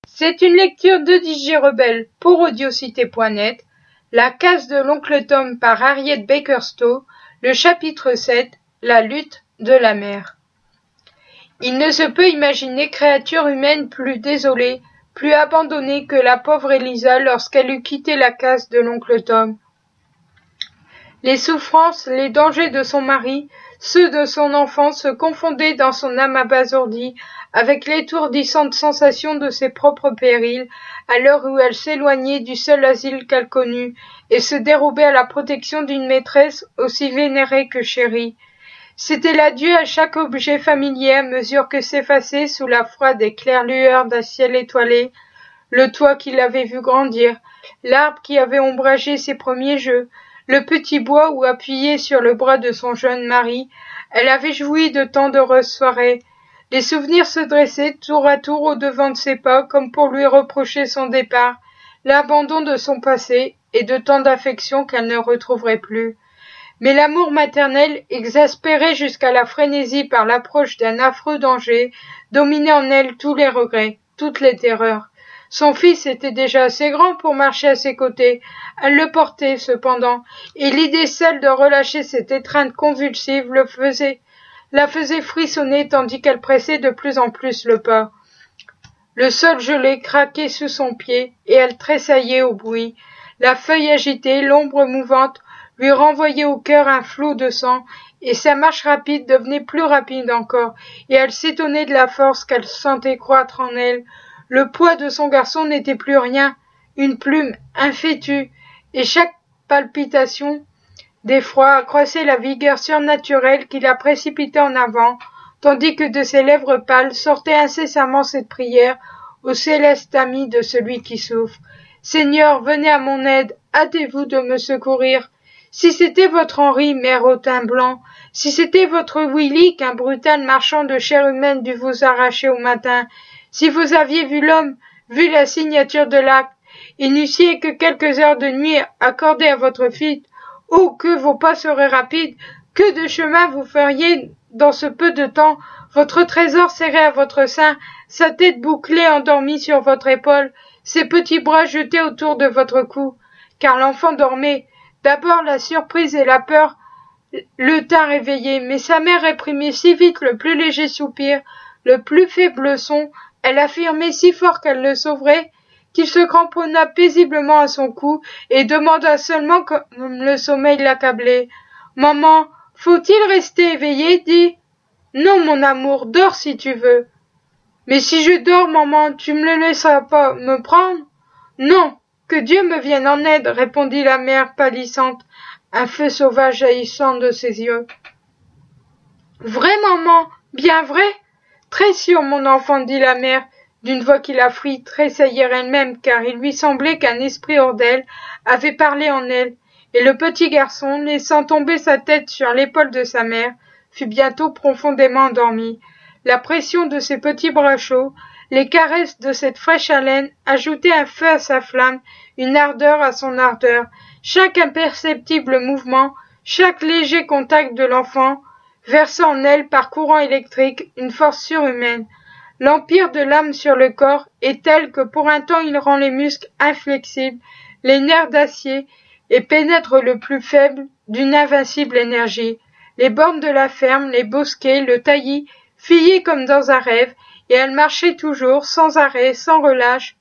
C'est une lecture de DJ Rebelle pour Audiocité.net, La case de l'oncle Tom par Harriet Baker Stowe, le chapitre 7, La lutte de la mer. Il ne se peut imaginer créature humaine plus désolée, plus abandonnée que la pauvre Elisa lorsqu'elle eut quitté la case de l'oncle Tom. Les souffrances, les dangers de son mari, ceux de son enfant se confondaient dans son âme abasourdie avec l'étourdissante sensation de ses propres périls à l'heure où elle s'éloignait du seul asile qu'elle connût et se dérobait à la protection d'une maîtresse aussi vénérée que chérie. C'était l'adieu à chaque objet familier à mesure que s'effaçait sous la froide et claire lueur d'un ciel étoilé le toit qui l'avait vu grandir, l'arbre qui avait ombragé ses premiers jeux, le petit bois où, appuyée sur le bras de son jeune mari, elle avait joui de tant d'heureuses soirées. Les souvenirs se dressaient tour à tour au-devant de ses pas, comme pour lui reprocher son départ, l'abandon de son passé et de tant d'affection qu'elle ne retrouverait plus. Mais l'amour maternel, exaspéré jusqu'à la frénésie par l'approche d'un affreux danger, dominait en elle tous les regrets, toutes les terreurs. Son fils était déjà assez grand pour marcher à ses côtés. Elle le portait, cependant, et l'idée seule de relâcher cette étreinte convulsive la faisait frissonner tandis qu'elle pressait de plus en plus le pas. Le sol gelé craquait sous son pied, et elle tressaillait au bruit. La feuille agitée, l'ombre mouvante, lui renvoyait au cœur un flot de sang, et sa marche rapide devenait plus rapide encore, et elle s'étonnait de la force qu'elle sentait croître en elle. Le poids de son garçon n'était plus rien, une plume, un fétu, et chaque palpitation d'effroi accroissait la vigueur surnaturelle qui la précipitait en avant, tandis que de ses lèvres pâles sortait incessamment cette prière au céleste ami de celui qui souffre. « Seigneur, venez à mon aide, hâtez-vous de me secourir. Si c'était votre Henri, mère au teint blanc, si c'était votre Willy qu'un brutal marchand de chair humaine dut vous arracher au matin, si vous aviez vu l'homme, vu la signature de l'acte, et n'eussiez que quelques heures de nuit accordées à votre fille, oh, que vos pas seraient rapides, que de chemin vous feriez dans ce peu de temps, votre trésor serré à votre sein, sa tête bouclée endormie sur votre épaule, ses petits bras jetés autour de votre cou, car l'enfant dormait. D'abord la surprise et la peur le tinrent éveillé, mais sa mère réprimait si vite le plus léger soupir, le plus faible son, elle affirmait si fort qu'elle le sauverait, qu'il se cramponna paisiblement à son cou et demanda seulement comme le sommeil l'accablait. « Maman, faut-il rester éveillé ?» dit. « Non, mon amour, dors si tu veux. »« Mais si je dors, maman, tu me le laisseras pas me prendre ?»« Non, que Dieu me vienne en aide, » répondit la mère pâlissante, un feu sauvage jaillissant de ses yeux. « Vrai, maman, bien vrai ?»« Très sûr, mon enfant, » dit la mère, d'une voix qui la fit tressaillir elle-même, car il lui semblait qu'un esprit hors d'elle avait parlé en elle, et le petit garçon, laissant tomber sa tête sur l'épaule de sa mère, fut bientôt profondément endormi. La pression de ses petits bras chauds, les caresses de cette fraîche haleine ajoutaient un feu à sa flamme, une ardeur à son ardeur. Chaque imperceptible mouvement, chaque léger contact de l'enfant, versant en elle par courant électrique une force surhumaine. L'empire de l'âme sur le corps est tel que pour un temps il rend les muscles inflexibles, les nerfs d'acier, et pénètre le plus faible d'une invincible énergie. Les bornes de la ferme, les bosquets, le taillis, fillaient comme dans un rêve, et elle marchait toujours, sans arrêt, sans relâche,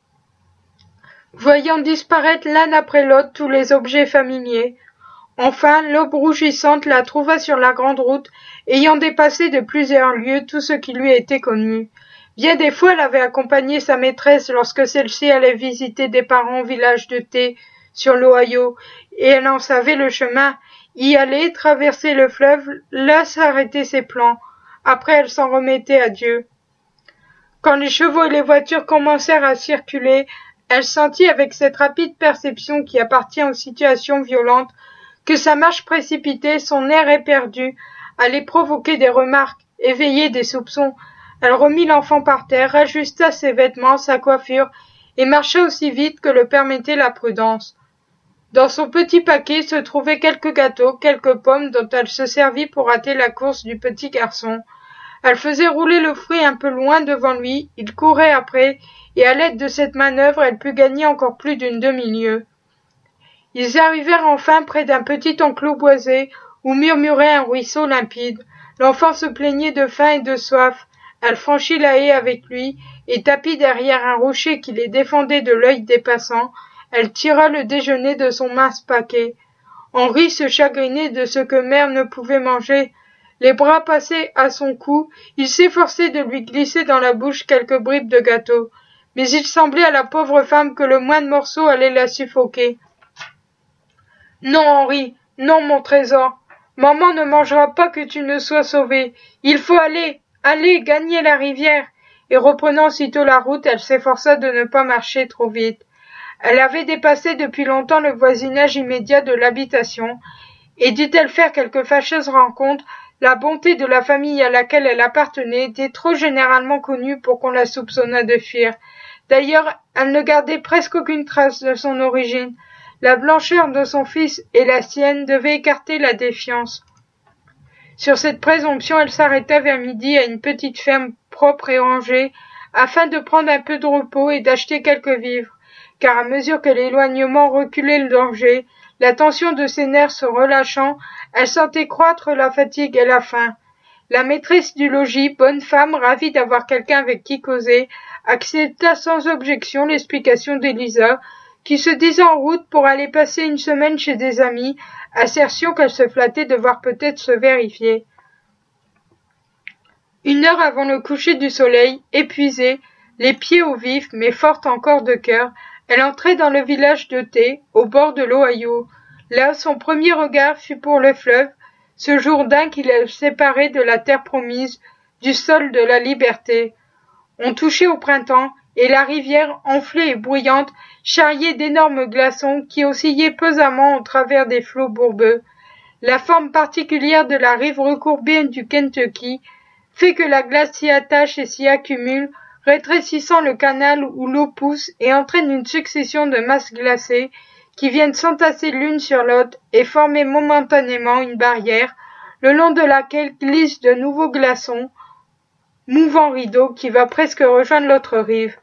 voyant disparaître l'un après l'autre tous les objets familiers. Enfin, l'aube rougissante la trouva sur la grande route, ayant dépassé de plusieurs lieues tout ce qui lui était connu. Bien des fois, elle avait accompagné sa maîtresse lorsque celle-ci allait visiter des parents au village de T, sur l'Ohio, et elle en savait le chemin, y aller, traverser le fleuve, là s'arrêtaient ses plans. Après, elle s'en remettait à Dieu. Quand les chevaux et les voitures commencèrent à circuler, elle sentit avec cette rapide perception qui appartient aux situations violentes que sa marche précipitée, son air éperdu, allait provoquer des remarques, éveiller des soupçons. Elle remit l'enfant par terre, ajusta ses vêtements, sa coiffure, et marcha aussi vite que le permettait la prudence. Dans son petit paquet se trouvaient quelques gâteaux, quelques pommes dont elle se servit pour hâter la course du petit garçon. Elle faisait rouler le fruit un peu loin devant lui, il courait après, et à l'aide de cette manœuvre, elle put gagner encore plus d'une demi-lieue. Ils arrivèrent enfin près d'un petit enclos boisé, où murmurait un ruisseau limpide. L'enfant se plaignait de faim et de soif. Elle franchit la haie avec lui, et tapie derrière un rocher qui les défendait de l'œil des passants, elle tira le déjeuner de son mince paquet. Henri se chagrinait de ce que mère ne pouvait manger. Les bras passés à son cou, il s'efforçait de lui glisser dans la bouche quelques bribes de gâteau, mais il semblait à la pauvre femme que le moindre morceau allait la suffoquer. « Non, Henri, non, mon trésor, maman ne mangera pas que tu ne sois sauvé. Il faut aller, gagner la rivière. » Et reprenant aussitôt la route, elle s'efforça de ne pas marcher trop vite. Elle avait dépassé depuis longtemps le voisinage immédiat de l'habitation, et dût-elle faire quelque fâcheuse rencontre, la bonté de la famille à laquelle elle appartenait était trop généralement connue pour qu'on la soupçonnât de fuir. D'ailleurs, elle ne gardait presque aucune trace de son origine. La blancheur de son fils et la sienne devaient écarter la défiance. Sur cette présomption, elle s'arrêta vers midi à une petite ferme propre et rangée, afin de prendre un peu de repos et d'acheter quelques vivres, car à mesure que l'éloignement reculait le danger, la tension de ses nerfs se relâchant, elle sentait croître la fatigue et la faim. La maîtresse du logis, bonne femme, ravie d'avoir quelqu'un avec qui causer, accepta sans objection l'explication d'Élisa, qui se disait en route pour aller passer une semaine chez des amis, assertion qu'elle se flattait de voir peut-être se vérifier. 1 heure avant le coucher du soleil, épuisée, les pieds au vif, mais forte encore de cœur, elle entrait dans le village de Thé, au bord de l'Ohio. Là, son premier regard fut pour le fleuve, ce Jourdain qui la séparait de la terre promise, du sol de la liberté. On touchait au printemps, et la rivière, enflée et bruyante, charriait d'énormes glaçons qui oscillaient pesamment au travers des flots bourbeux. La forme particulière de la rive recourbée du Kentucky fait que la glace s'y attache et s'y accumule, rétrécissant le canal où l'eau pousse et entraîne une succession de masses glacées qui viennent s'entasser l'une sur l'autre et former momentanément une barrière, le long de laquelle glissent de nouveaux glaçons, mouvant rideau qui va presque rejoindre l'autre rive.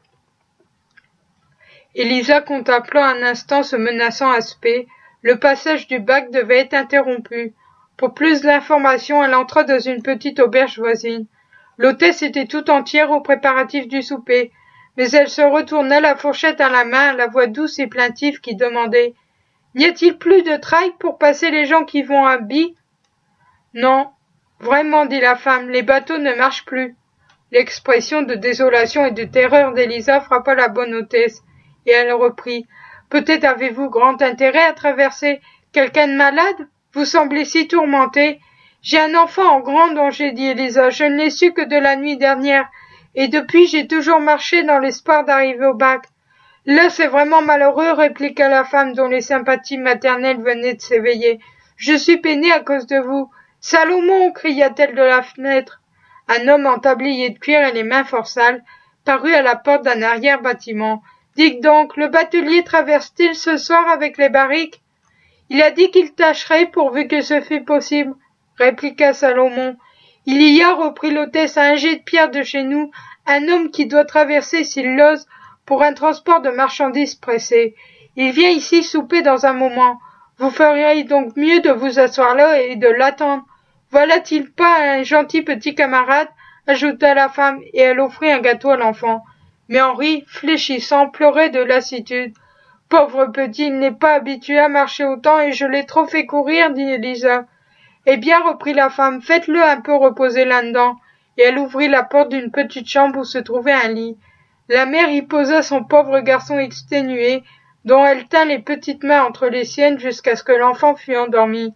Élisa contempla un instant ce menaçant aspect. Le passage du bac devait être interrompu. Pour plus d'informations, elle entra dans une petite auberge voisine. L'hôtesse était tout entière aux préparatifs du souper, mais elle se retourna, la fourchette à la main, la voix douce et plaintive qui demandait « N'y a-t-il plus de trailles pour passer les gens qui vont à By ?»« Non, vraiment, dit la femme, les bateaux ne marchent plus. » L'expression de désolation et de terreur d'Élisa frappa la bonne hôtesse, et elle reprit. « Peut-être avez-vous grand intérêt à traverser. Quelqu'un de malade? Vous semblez si tourmenté. »« J'ai un enfant en grand danger, dit Élisa. Je ne l'ai su que de la nuit dernière, et depuis j'ai toujours marché dans l'espoir d'arriver au bac. »« Là, c'est vraiment malheureux, répliqua la femme dont les sympathies maternelles venaient de s'éveiller. Je suis peinée à cause de vous. Salomon, cria-t-elle de la fenêtre. Un homme en tablier de cuir et les mains fort sales parut à la porte d'un arrière-bâtiment. Dites donc, le batelier traverse-t-il ce soir avec les barriques? Il a dit qu'il tâcherait pourvu que ce fût possible, répliqua Salomon. Il y a, reprit l'hôtesse, à un jet de pierre de chez nous, un homme qui doit traverser s'il l'ose pour un transport de marchandises pressé. Il vient ici souper dans un moment. Vous feriez donc mieux de vous asseoir là et de l'attendre. Voilà-t-il pas un gentil petit camarade? Ajouta la femme, et elle offrit un gâteau à l'enfant. Mais Henri, fléchissant, pleurait de lassitude. Pauvre petit, il n'est pas habitué à marcher autant et je l'ai trop fait courir, dit Élisa. Eh bien, reprit la femme, faites-le un peu reposer là-dedans. Et elle ouvrit la porte d'une petite chambre où se trouvait un lit. La mère y posa son pauvre garçon exténué, dont elle tint les petites mains entre les siennes jusqu'à ce que l'enfant fût endormi.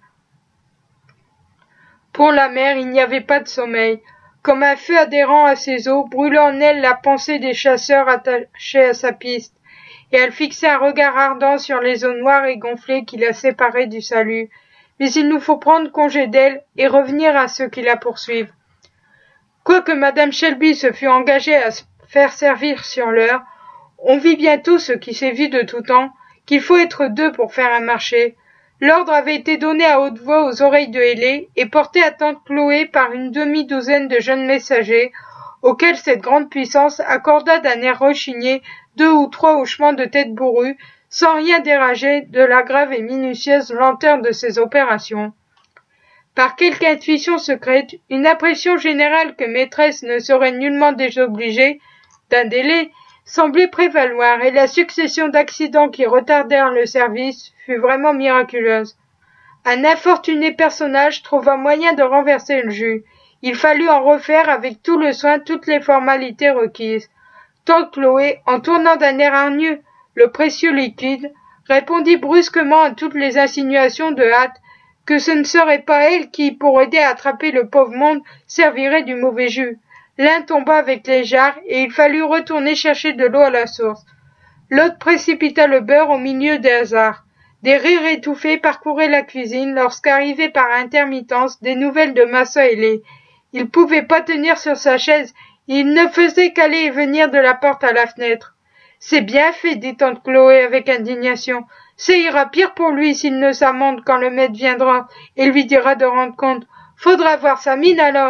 Pour la mère, il n'y avait pas de sommeil. Comme un feu adhérent à ses os, brûlait en elle la pensée des chasseurs attachés à sa piste, et elle fixait un regard ardent sur les eaux noires et gonflées qui la séparaient du salut. Mais il nous faut prendre congé d'elle et revenir à ceux qui la poursuivent. Quoique madame Shelby se fût engagée à se faire servir sur l'heure, on vit bientôt ce qui s'est vu de tout temps, qu'il faut être deux pour faire un marché. L'ordre avait été donné à haute voix aux oreilles de Hélé et porté à tante Chloé par une demi-douzaine de jeunes messagers, auxquels cette grande puissance accorda d'un air rechigné 2 ou 3 hochements de tête bourrue, sans rien dérager de la grave et minutieuse lenteur de ses opérations. Par quelque intuition secrète, une impression générale que maîtresse ne serait nullement désobligée d'un délai semblait prévaloir, et la succession d'accidents qui retardèrent le service fut vraiment miraculeuse. Un infortuné personnage trouva moyen de renverser le jus. Il fallut en refaire avec tout le soin toutes les formalités requises. Tante Chloé, en tournant d'un air hargneux le précieux liquide, répondit brusquement à toutes les insinuations de hâte que ce ne serait pas elle qui, pour aider à attraper le pauvre monde, servirait du mauvais jus. L'un tomba avec les jarres, et il fallut retourner chercher de l'eau à la source. L'autre précipita le beurre au milieu des hasards. Des rires étouffés parcouraient la cuisine lorsqu'arrivaient par intermittence des nouvelles de Massa Hélé. Il pouvait pas tenir sur sa chaise, il ne faisait qu'aller et venir de la porte à la fenêtre. « C'est bien fait, dit tante Chloé avec indignation. Ça ira pire pour lui s'il ne s'amende quand le maître viendra et lui dira de rendre compte. Faudra voir sa mine alors. »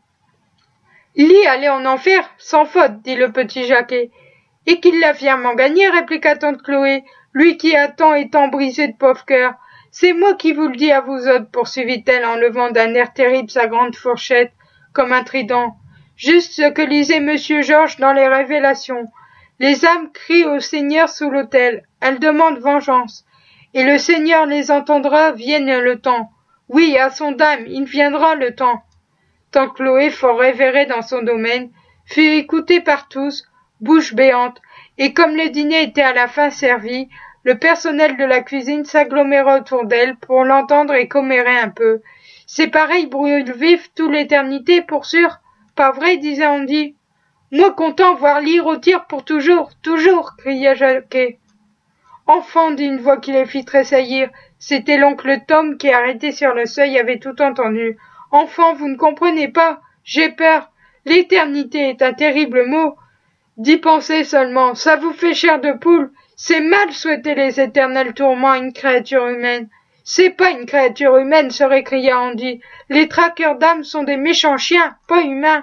« Lis aller en enfer, sans faute, dit le petit Jacquet. « Et qu'il l'a fièrement gagné, répliqua tante Chloé, lui qui a tant et tant brisé de pauvres cœurs. C'est moi qui vous le dis à vous autres, poursuivit-elle en levant d'un air terrible sa grande fourchette, comme un trident. Juste ce que lisait monsieur Georges dans les Révélations. Les âmes crient au Seigneur sous l'autel, elles demandent vengeance. Et le Seigneur les entendra, vienne le temps. Oui, à son dam, il viendra le temps. Tante Chloé, fort révérée dans son domaine, fut écoutée par tous, bouche béante, et comme le dîner était à la fin servi, le personnel de la cuisine s'aggloméra autour d'elle pour l'entendre et commérer un peu. C'est pareil brûle vif toute l'éternité, pour sûr. Pas vrai, disait Andy. Moi content voir lire au tir pour toujours, toujours, cria Jacquet. Enfant, dit une voix qui les fit tressaillir. C'était l'oncle Tom qui, arrêté sur le seuil, avait tout entendu. Enfant, vous ne comprenez pas. J'ai peur. L'éternité est un terrible mot. D'y penser seulement, ça vous fait chair de poule. C'est mal souhaiter les éternels tourments à une créature humaine. C'est pas une créature humaine, se récria Andy. Les traqueurs d'âmes sont des méchants chiens, pas humains.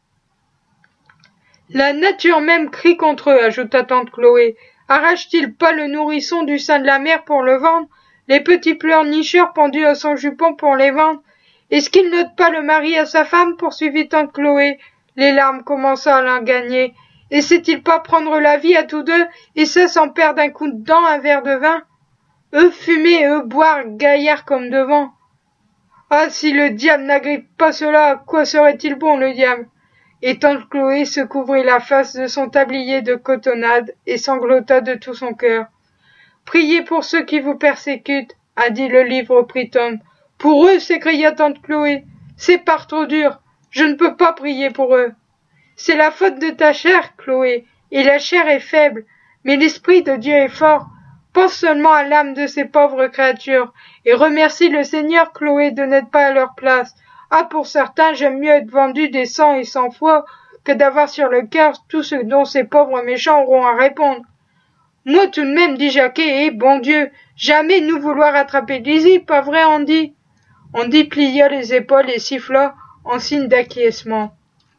La nature même crie contre eux, ajouta tante Chloé. Arrache-t-il pas le nourrisson du sein de la mère pour le vendre, les petits pleurnicheurs pendus à son jupon pour les vendre? Est-ce qu'il n'ôte pas le mari à sa femme, poursuivit tante Chloé. Les larmes commençaient à l'en gagner. Et sait-il pas prendre la vie à tous deux, et ça sans perdre un coup de dent, un verre de vin? Eux fumer, eux boire, gaillards comme devant. Ah, si le diable n'agrippe pas cela, à quoi serait-il bon, le diable? Et tante Chloé se couvrit la face de son tablier de cotonnade et sanglota de tout son cœur. Priez pour ceux qui vous persécutent, a dit le livre au Tom. Pour eux, s'écria tante Chloé. C'est par trop dur. Je ne peux pas prier pour eux. C'est la faute de ta chair, Chloé, et la chair est faible, mais l'esprit de Dieu est fort. Pense seulement à l'âme de ces pauvres créatures, et remercie le Seigneur, Chloé, de n'être pas à leur place. Ah, pour certains, j'aime mieux être vendu des 100 et 100 fois que d'avoir sur le cœur tout ce dont ces pauvres méchants auront à répondre. Moi tout de même, dit Jacquet, bon Dieu, jamais nous vouloir attraper Lizzie, pas vrai, Andy? Andy plia les épaules et siffla en signe d'acquiescement.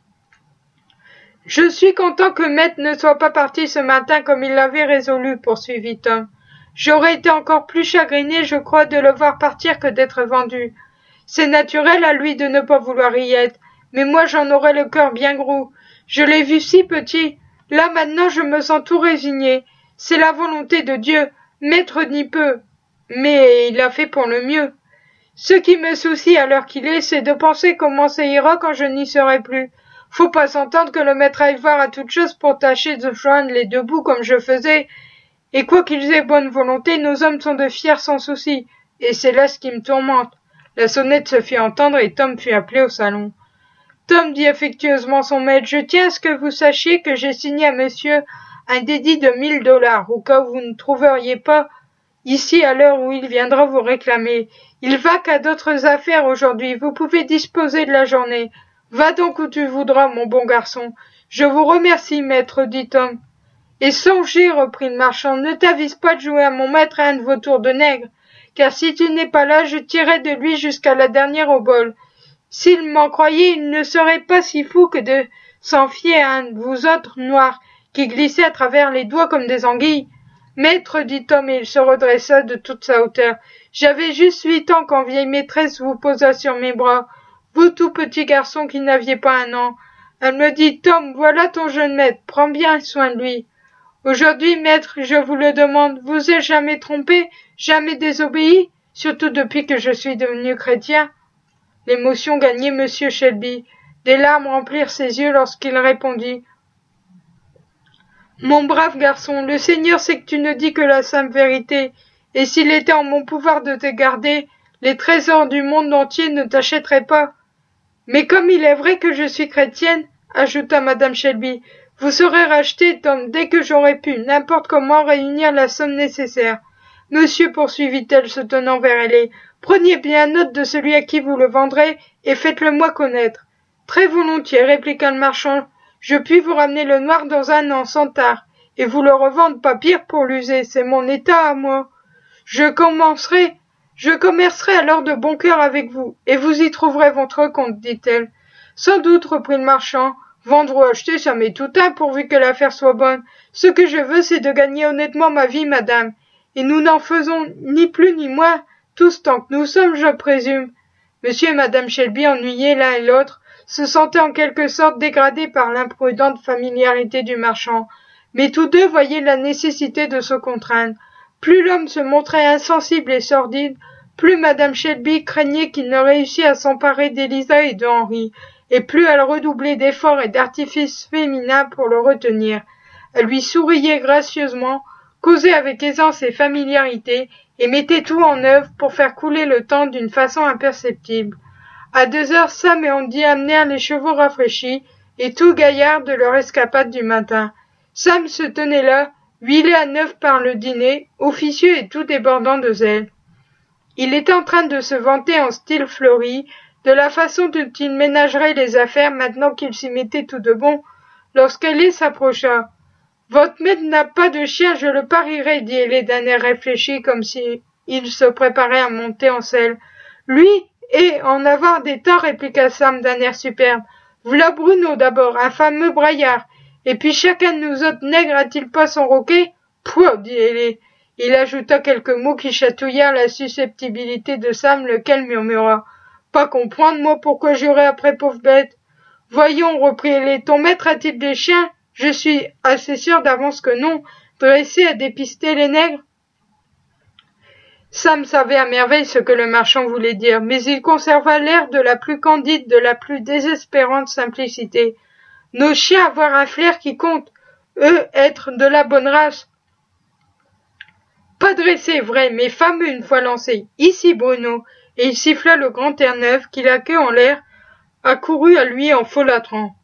Je suis content que Maître ne soit pas parti ce matin comme il l'avait résolu, poursuivit Tom. J'aurais été encore plus chagriné, je crois, de le voir partir que d'être vendu. C'est naturel à lui de ne pas vouloir y être, mais moi j'en aurais le cœur bien gros. Je l'ai vu si petit. Là maintenant je me sens tout résigné. C'est la volonté de Dieu, Maître n'y peut. Mais il a fait pour le mieux. Ce qui me soucie à l'heure qu'il est, c'est de penser comment ça ira quand je n'y serai plus. Faut pas s'entendre que le maître aille voir à toute chose pour tâcher de joindre les deux bouts comme je faisais. Et quoi qu'ils aient bonne volonté, nos hommes sont de fiers sans souci. Et c'est là ce qui me tourmente. La sonnette se fit entendre et Tom fut appelé au salon. Tom, dit affectueusement son maître, je tiens à ce que vous sachiez que j'ai signé à monsieur un dédit de $1000, au cas où vous ne trouveriez pas ici à l'heure où il viendra vous réclamer. Il va qu'à d'autres affaires aujourd'hui. Vous pouvez disposer de la journée. Va donc où tu voudras, mon bon garçon. Je vous remercie, maître, dit Tom. Et songez, reprit le marchand, ne t'avise pas de jouer à mon maître un de vos tours de nègre. car si tu n'es pas là, je tirerai de lui jusqu'à la dernière obole. S'il m'en croyait, il ne serait pas si fou que de s'en fier à un de vous autres noirs, qui glissait à travers les doigts comme des anguilles. Maître, dit Tom, et il se redressa de toute sa hauteur. J'avais juste 8 ans quand vieille maîtresse vous posa sur mes bras, vous tout petit garçon qui n'aviez pas 1 an. Elle me dit, Tom, voilà ton jeune maître, prends bien soin de lui. Aujourd'hui, maître, je vous le demande, vous ai jamais trompé, jamais désobéi, surtout depuis que je suis devenu chrétien? L'émotion gagnait monsieur Shelby. Des larmes remplirent ses yeux lorsqu'il répondit. Mon brave garçon, le Seigneur sait que tu ne dis que la simple vérité, et s'il était en mon pouvoir de te garder, les trésors du monde entier ne t'achèteraient pas. Mais comme il est vrai que je suis chrétienne, ajouta madame Shelby, vous serez racheté, Tom, dès que j'aurai pu, n'importe comment, réunir la somme nécessaire. Monsieur, poursuivit-elle, se tenant vers elle, prenez bien note de celui à qui vous le vendrez, et faites-le moi connaître. Très volontiers, répliqua le marchand. Je puis vous ramener le noir dans 1 an, sans tard, et vous le revendre pas pire pour l'user, c'est mon état à moi. Je commercerai alors de bon cœur avec vous, et vous y trouverez votre compte, dit-elle. Sans doute, reprit le marchand, vendre ou acheter, ça m'est tout un, pourvu que l'affaire soit bonne. Ce que je veux, c'est de gagner honnêtement ma vie, madame, et nous n'en faisons ni plus ni moins, tous tant que nous sommes, je présume. Monsieur et madame Shelby, ennuyés l'un et l'autre, se sentaient en quelque sorte dégradés par l'imprudente familiarité du marchand, mais tous deux voyaient la nécessité de se contraindre. Plus l'homme se montrait insensible et sordide, plus madame Shelby craignait qu'il ne réussît à s'emparer d'Eliza et de Henry, et plus elle redoublait d'efforts et d'artifices féminins pour le retenir. Elle lui souriait gracieusement, causait avec aisance et familiarité, et mettait tout en œuvre pour faire couler le temps d'une façon imperceptible. À 2 heures, Sam et Andy amenèrent les chevaux rafraîchis et tout gaillards de leur escapade du matin. Sam se tenait là, huilé à neuf par le dîner, officieux et tout débordant de zèle. Il était en train de se vanter en style fleuri de la façon dont il ménagerait les affaires maintenant qu'il s'y mettait tout de bon, lorsqu'Ellie s'approcha. « Votre maître n'a pas de chien, je le parierai, dit Ellie d'un air réfléchi comme si il se préparait à monter en selle. Lui, et en avoir des tas, répliqua Sam d'un air superbe. V'là Bruno d'abord, un fameux braillard. Et puis chacun de nous autres nègres a-t-il pas son roquet? Pouah, dit Ellie. Il ajouta quelques mots qui chatouillèrent la susceptibilité de Sam, lequel murmura. Pas comprendre, moi, pourquoi jurer après pauvre bête. Voyons, reprit Ellie, ton maître a-t-il des chiens? Je suis assez sûr d'avance que non, dressé à dépister les nègres. Sam savait à merveille ce que le marchand voulait dire, mais il conserva l'air de la plus candide, de la plus désespérante simplicité. Nos chiens avoir un flair qui compte, eux être de la bonne race. Pas dressés, vrai, mais fameux une fois lancés. Ici, Bruno. Et il siffla le grand Terre-Neuve qui, la queue en l'air, accourut à lui en folâtrant.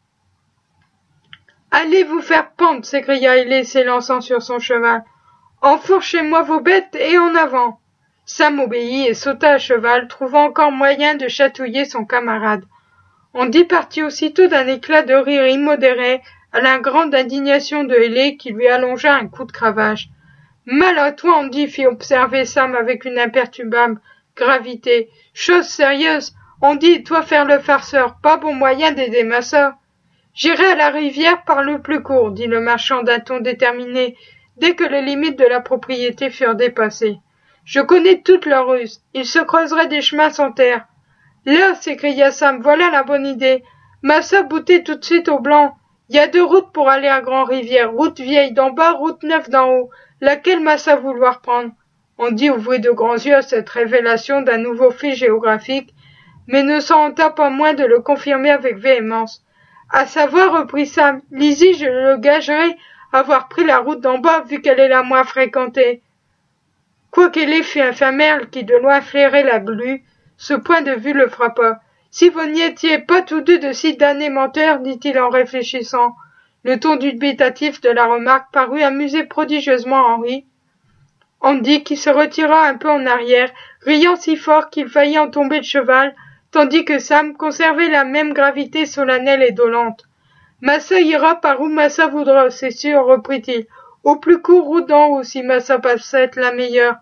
Allez vous faire pendre, s'écria Ellie s'élançant sur son cheval. Enfourchez-moi vos bêtes et en avant. Sam obéit et sauta à cheval, trouvant encore moyen de chatouiller son camarade. Andy partit aussitôt d'un éclat de rire immodéré à la grande indignation de Ellie qui lui allongea un coup de cravache. Mal à toi, Andy, fit observer Sam avec une imperturbable gravité. Chose sérieuse, Andy, toi faire le farceur, pas bon moyen d'aider ma sœur. J'irai à la rivière par le plus court, dit le marchand d'un ton déterminé, dès que les limites de la propriété furent dépassées. Je connais toutes leurs ruses. Ils se creuseraient des chemins sans terre. Là, s'écria Sam, voilà la bonne idée. Massa boutait tout de suite au blanc. Il y a 2 routes pour aller à Grand-Rivière, route vieille d'en bas, route neuve d'en haut. Laquelle Massa vouloir prendre? Andy ouvrit de grands yeux à cette révélation d'un nouveau fait géographique, mais ne s'en hâta pas moins de le confirmer avec véhémence. À savoir, reprit Sam, Lizzie, je le gagerai, avoir pris la route d'en bas, vu qu'elle est la moins fréquentée. Quoiqu'elle fût un famère qui de loin flairait la glu, ce point de vue le frappa. Si vous n'y étiez pas tous deux de si damnés menteurs, dit-il en réfléchissant. Le ton dubitatif de la remarque parut amuser prodigieusement Henry. Andy, qui se retira un peu en arrière, riant si fort qu'il faillit en tomber de cheval, tandis que Sam conservait la même gravité solennelle et dolente. Massa ira par où Massa voudra, c'est sûr, reprit-il. Au plus court, route d'en haut, si Massa passe être la meilleure.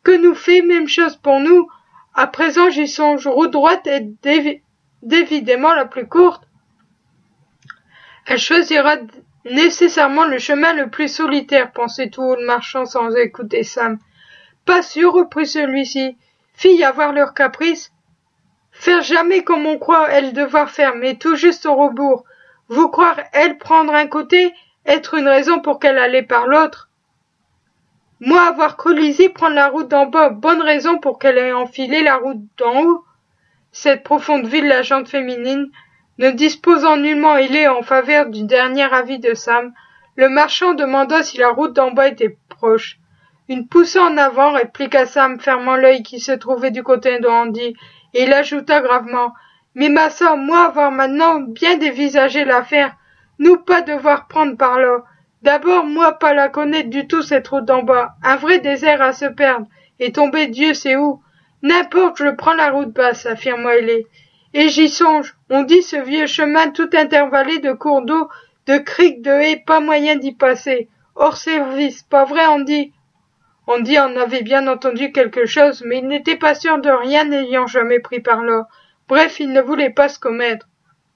Que nous fait même chose pour nous? À présent j'y songe, route droite est évidemment la plus courte. Elle choisira nécessairement le chemin le plus solitaire, pensait tout haut le marchand sans écouter Sam. Pas sûr, reprit celui-ci. Filles avoir leur caprice. Faire jamais comme on croit elle devoir faire, mais tout juste au rebours. Vous croire elle prendre un côté, être une raison pour qu'elle allait par l'autre. Moi avoir cru Lizzie prendre la route d'en bas, bonne raison pour qu'elle ait enfilé la route d'en haut. Cette profonde villageante féminine, ne disposant nullement ailé en faveur du dernier avis de Sam, le marchand demanda si la route d'en bas était proche. Une poussée en avant, répliqua Sam, fermant l'œil qui se trouvait du côté de Andy, et il ajouta gravement, « Mais massa, moi avoir maintenant bien dévisagé l'affaire, nous pas devoir prendre par là. D'abord, moi pas la connaître du tout cette route d'en bas, un vrai désert à se perdre, et tomber Dieu sait où. N'importe, je prends la route basse, affirma Ailé. Et j'y songe, on dit ce vieux chemin tout intervallé de cours d'eau, de criques, de haies, pas moyen d'y passer. Hors service, pas vrai, Andy? Andy en avait bien entendu quelque chose, mais il n'était pas sûr de rien n'ayant jamais pris par là. Bref, il ne voulait pas se commettre.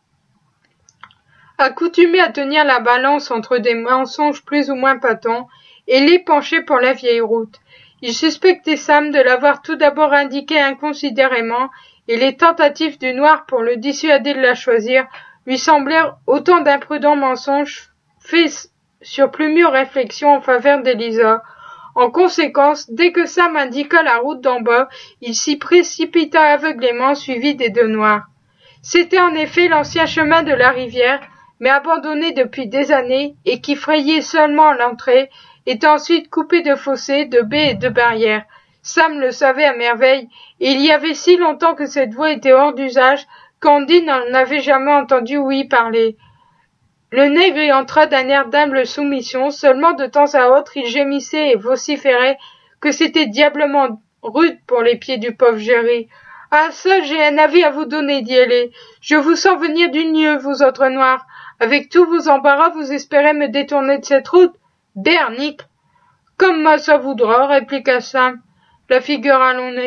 Accoutumé à tenir la balance entre des mensonges plus ou moins patents, Ailé penchait pour la vieille route. Il suspectait Sam de l'avoir tout d'abord indiqué inconsidérément, et les tentatives du noir pour le dissuader de la choisir lui semblèrent autant d'imprudents mensonges faits sur plus mûre réflexion en faveur d'Elisa. En conséquence, dès que Sam indiqua la route d'en bas, il s'y précipita aveuglément suivi des deux noirs. C'était en effet l'ancien chemin de la rivière, mais abandonné depuis des années et qui frayait seulement l'entrée, était ensuite coupé de fossés, de baies et de barrières. Sam le savait à merveille, et il y avait si longtemps que cette voie était hors d'usage qu'Andy n'en avait jamais entendu ouï parler. Le nègre y entra d'un air d'humble soumission, seulement de temps à autre il gémissait et vociférait que c'était diablement rude pour les pieds du pauvre Jerry. « Ah ça, j'ai un avis à vous donner, dit Ailé. Je vous sens venir du lieu, vous autres noirs. Avec tous vos embarras, vous espérez me détourner de cette route? Bernique! Comme ça voudra, répliqua Sam, la figure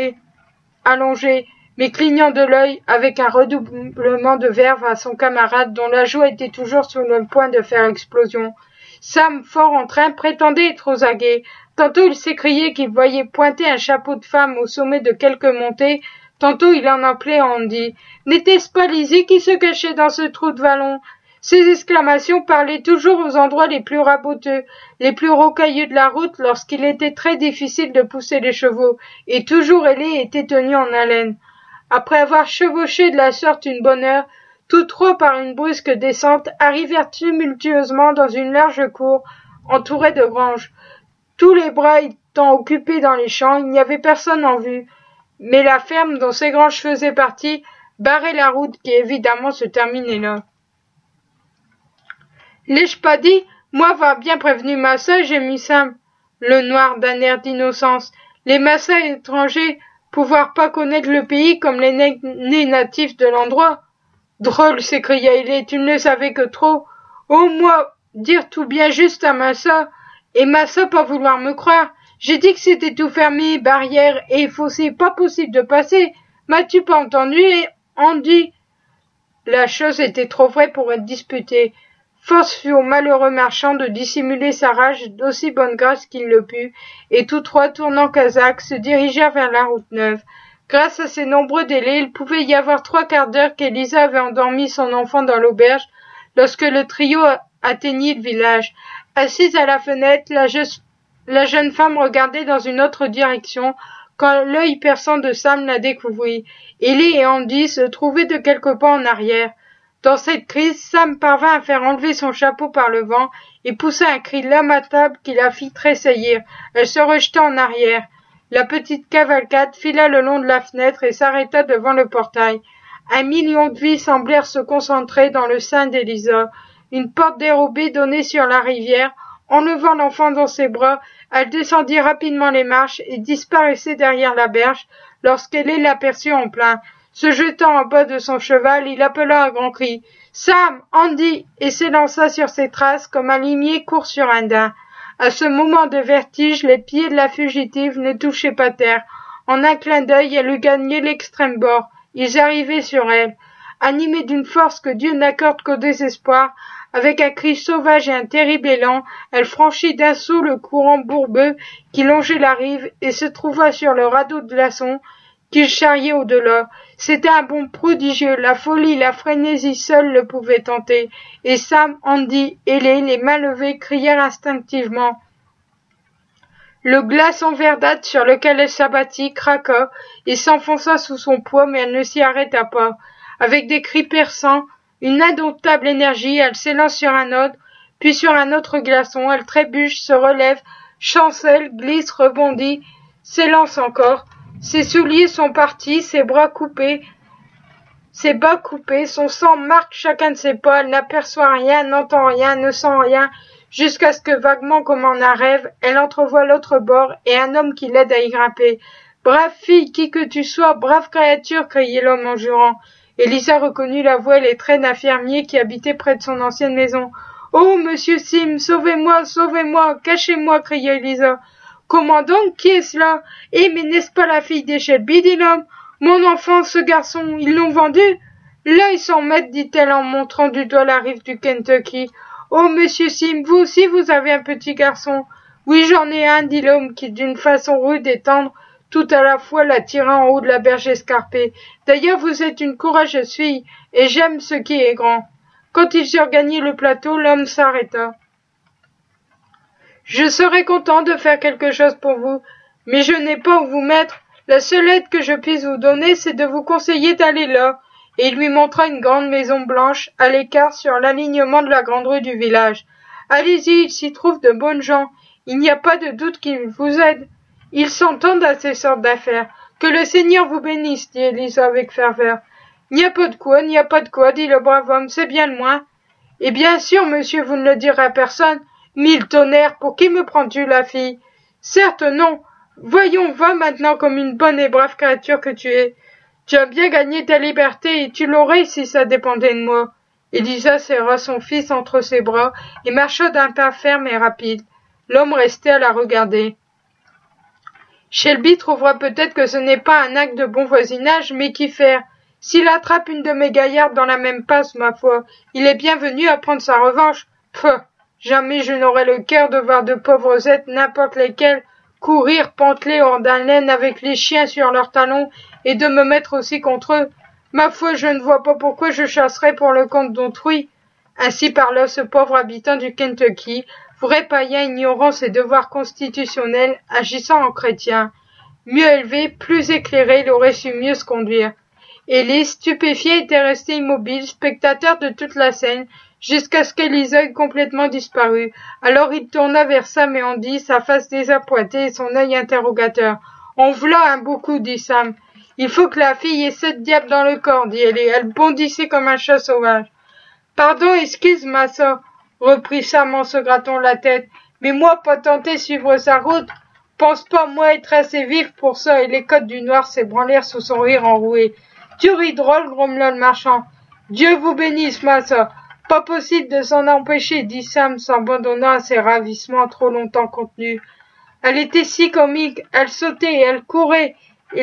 allongée, mais clignant de l'œil avec un redoublement de verve à son camarade dont la joue était toujours sur le point de faire explosion. Sam, fort en train, prétendait être aux aguets. Tantôt il s'écriait qu'il voyait pointer un chapeau de femme au sommet de quelque montée, tantôt il en appelait Andy. N'était-ce pas Lizzie qui se cachait dans ce trou de vallon? Ces exclamations parlaient toujours aux endroits les plus raboteux, les plus rocailleux de la route lorsqu'il était très difficile de pousser les chevaux, et toujours Ailé était tenu en haleine. Après avoir chevauché de la sorte une bonne heure, tous trois par une brusque descente arrivèrent tumultueusement dans une large cour entourée de granges. Tous les bras étant occupés dans les champs, il n'y avait personne en vue, mais la ferme dont ces granges faisaient partie barrait la route qui évidemment se terminait là. L'ai-je pas dit? Moi avoir bien prévenu Massa, gémit Sam, le noir d'un air d'innocence. Les Massa étrangers pouvoir pas connaître le pays comme les nés natifs de l'endroit. Drôle, s'écria Ailé, tu ne le savais que trop. Oh, moi, dire tout bien juste à Massa, et Massa pas vouloir me croire. J'ai dit que c'était tout fermé, barrière et fossé, pas possible de passer. M'as-tu pas entendu, Andy? La chose était trop vraie pour être disputée. Force fut au malheureux marchand de dissimuler sa rage d'aussi bonne grâce qu'il le put, et tous trois, tournant Kazakh, se dirigèrent vers la route neuve. Grâce à ces nombreux délais, il pouvait y avoir 3/4 d'heure qu'Elisa avait endormi son enfant dans l'auberge, lorsque le trio atteignit le village. Assise à la fenêtre, la jeune femme regardait dans une autre direction, quand l'œil perçant de Sam la découvrit. Ailé et Andy se trouvaient de quelques pas en arrière. Dans cette crise, Sam parvint à faire enlever son chapeau par le vent et poussa un cri lamentable qui la fit tressaillir. Elle se rejeta en arrière. La petite cavalcade fila le long de la fenêtre et s'arrêta devant le portail. 1 million de vies semblèrent se concentrer dans le sein d'Elisa. Une porte dérobée donnait sur la rivière. Enlevant l'enfant dans ses bras, elle descendit rapidement les marches et disparaissait derrière la berge lorsqu'Ailé l'aperçut en plein. Se jetant en bas de son cheval, il appela à grands cris « Sam, Andy !» et s'élança sur ses traces comme un limier court sur un daim. À ce moment de vertige, les pieds de la fugitive ne touchaient pas terre. En un clin d'œil, elle eut gagné l'extrême bord. Ils arrivaient sur elle. Animée d'une force que Dieu n'accorde qu'au désespoir, avec un cri sauvage et un terrible élan, elle franchit d'un saut le courant bourbeux qui longeait la rive et se trouva sur le radeau de glaçons qu'il charriait au-delà. C'était un bond prodigieux, la folie, la frénésie seule le pouvaient tenter, et Sam, Andy, ailés, les mains levées, crièrent instinctivement. Le glaçon verdâtre sur lequel elle s'abattit craqua et s'enfonça sous son poids, mais elle ne s'y arrêta pas. Avec des cris perçants, une indomptable énergie, elle s'élance sur un autre, puis sur un autre glaçon, elle trébuche, se relève, chancelle, glisse, rebondit, s'élance encore. Ses souliers sont partis, ses bras coupés, ses bas coupés, son sang marque chacun de ses pas, elle n'aperçoit rien, n'entend rien, ne sent rien, jusqu'à ce que vaguement comme en un rêve, elle entrevoit l'autre bord et un homme qui l'aide à y grimper. « Brave fille, qui que tu sois, brave créature !» criait l'homme en jurant. Elisa reconnut la voix et les traits d'un fermier qui habitait près de son ancienne maison. « Oh, monsieur Sim, sauvez-moi, sauvez-moi, cachez-moi !» criait Elisa. « Comment donc, qui est cela? Eh, mais n'est-ce pas la fille des Shelby, dit l'homme? Mon enfant, ce garçon, ils l'ont vendu? Là, ils s'en mettent, dit-elle en montrant du doigt la rive du Kentucky. Oh, monsieur Sim, vous aussi vous avez un petit garçon? Oui, j'en ai un, dit l'homme qui, d'une façon rude et tendre, tout à la fois la tira en haut de la berge escarpée. D'ailleurs, vous êtes une courageuse fille, et j'aime ce qui est grand. Quand ils eurent gagné le plateau, l'homme s'arrêta. Je serais content de faire quelque chose pour vous, mais je n'ai pas où vous mettre. La seule aide que je puisse vous donner, c'est de vous conseiller d'aller là. Et il lui montra une grande maison blanche, à l'écart sur l'alignement de la grande rue du village. Allez-y, il s'y trouve de bonnes gens. Il n'y a pas de doute qu'ils vous aident. Ils s'entendent à ces sortes d'affaires. Que le Seigneur vous bénisse, dit Elisa avec ferveur. N'y a pas de quoi, n'y a pas de quoi, dit le brave homme, c'est bien le moins. Et bien sûr, monsieur, vous ne le direz à personne. Mille tonnerres, pour qui me prends-tu, la fille? Certes, non. Voyons, va maintenant comme une bonne et brave créature que tu es. Tu as bien gagné ta liberté et tu l'aurais si ça dépendait de moi. Elisa serra son fils entre ses bras et marcha d'un pas ferme et rapide. L'homme restait à la regarder. Shelby trouvera peut-être que ce n'est pas un acte de bon voisinage, mais qu'y faire? S'il attrape une de mes gaillardes dans la même passe, ma foi, il est bienvenu à prendre sa revanche. Peuh! Jamais je n'aurais le cœur de voir de pauvres êtres, n'importe lesquels, courir panteler hors d'haleine avec les chiens sur leurs talons et de me mettre aussi contre eux. Ma foi, je ne vois pas pourquoi je chasserais pour le compte d'autrui. Ainsi parla ce pauvre habitant du Kentucky, vrai païen ignorant ses devoirs constitutionnels, agissant en chrétien. Mieux élevé, plus éclairé, il aurait su mieux se conduire. Élie, stupéfié, était resté immobile, spectateur de toute la scène, jusqu'à ce qu'Elisa eût complètement disparu. Alors il tourna vers Sam et Andy, sa face désappointée et son œil interrogateur. « En v'là un beau coup, dit Sam. Il faut que la fille ait 7 diables dans le corps, dit Ellie. Elle bondissait comme un chat sauvage. « Pardon, excuse, massa, reprit Sam en se grattant la tête. Mais moi, pas tenter suivre sa route. Pense pas, moi, être assez vif pour ça. Et les côtes du noir s'ébranlèrent sous son rire enroué. Tu ris drôle, grommela le marchand. Dieu vous bénisse, massa. Pas possible de s'en empêcher, dit Sam, s'abandonnant à ses ravissements trop longtemps contenus. Elle était si comique, elle sautait et elle courait, et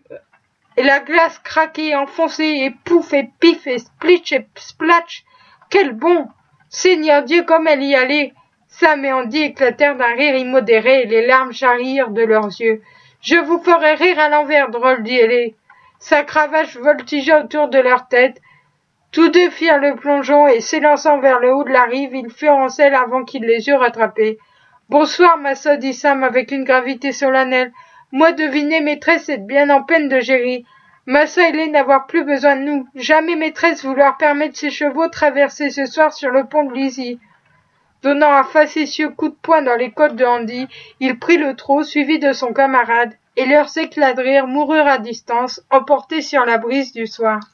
la glace craquait, enfonçait, et pouf, et pif, et splitch, et splatch. Quel bon! Seigneur Dieu, comme elle y allait! Sam et Andy éclatèrent d'un rire immodéré, et les larmes jaillirent de leurs yeux. Je vous ferai rire à l'envers, drôle, dit Ellie. Sa cravache voltigea autour de leur tête. Tous deux firent le plongeon, et s'élançant vers le haut de la rive, ils furent en selle avant qu'ils les eurent rattrapés. Bonsoir, massa, dit Sam avec une gravité solennelle. Moi, devinez, maîtresse, êtes bien en peine de gérer. Massa et Lé n'avoir plus besoin de nous. Jamais maîtresse vouloir permettre ses chevaux traverser ce soir sur le pont de Lizzie. Donnant un facétieux coup de poing dans les côtes de Andy, il prit le trot, suivi de son camarade, et leurs éclats de rire moururent à distance, emportés sur la brise du soir.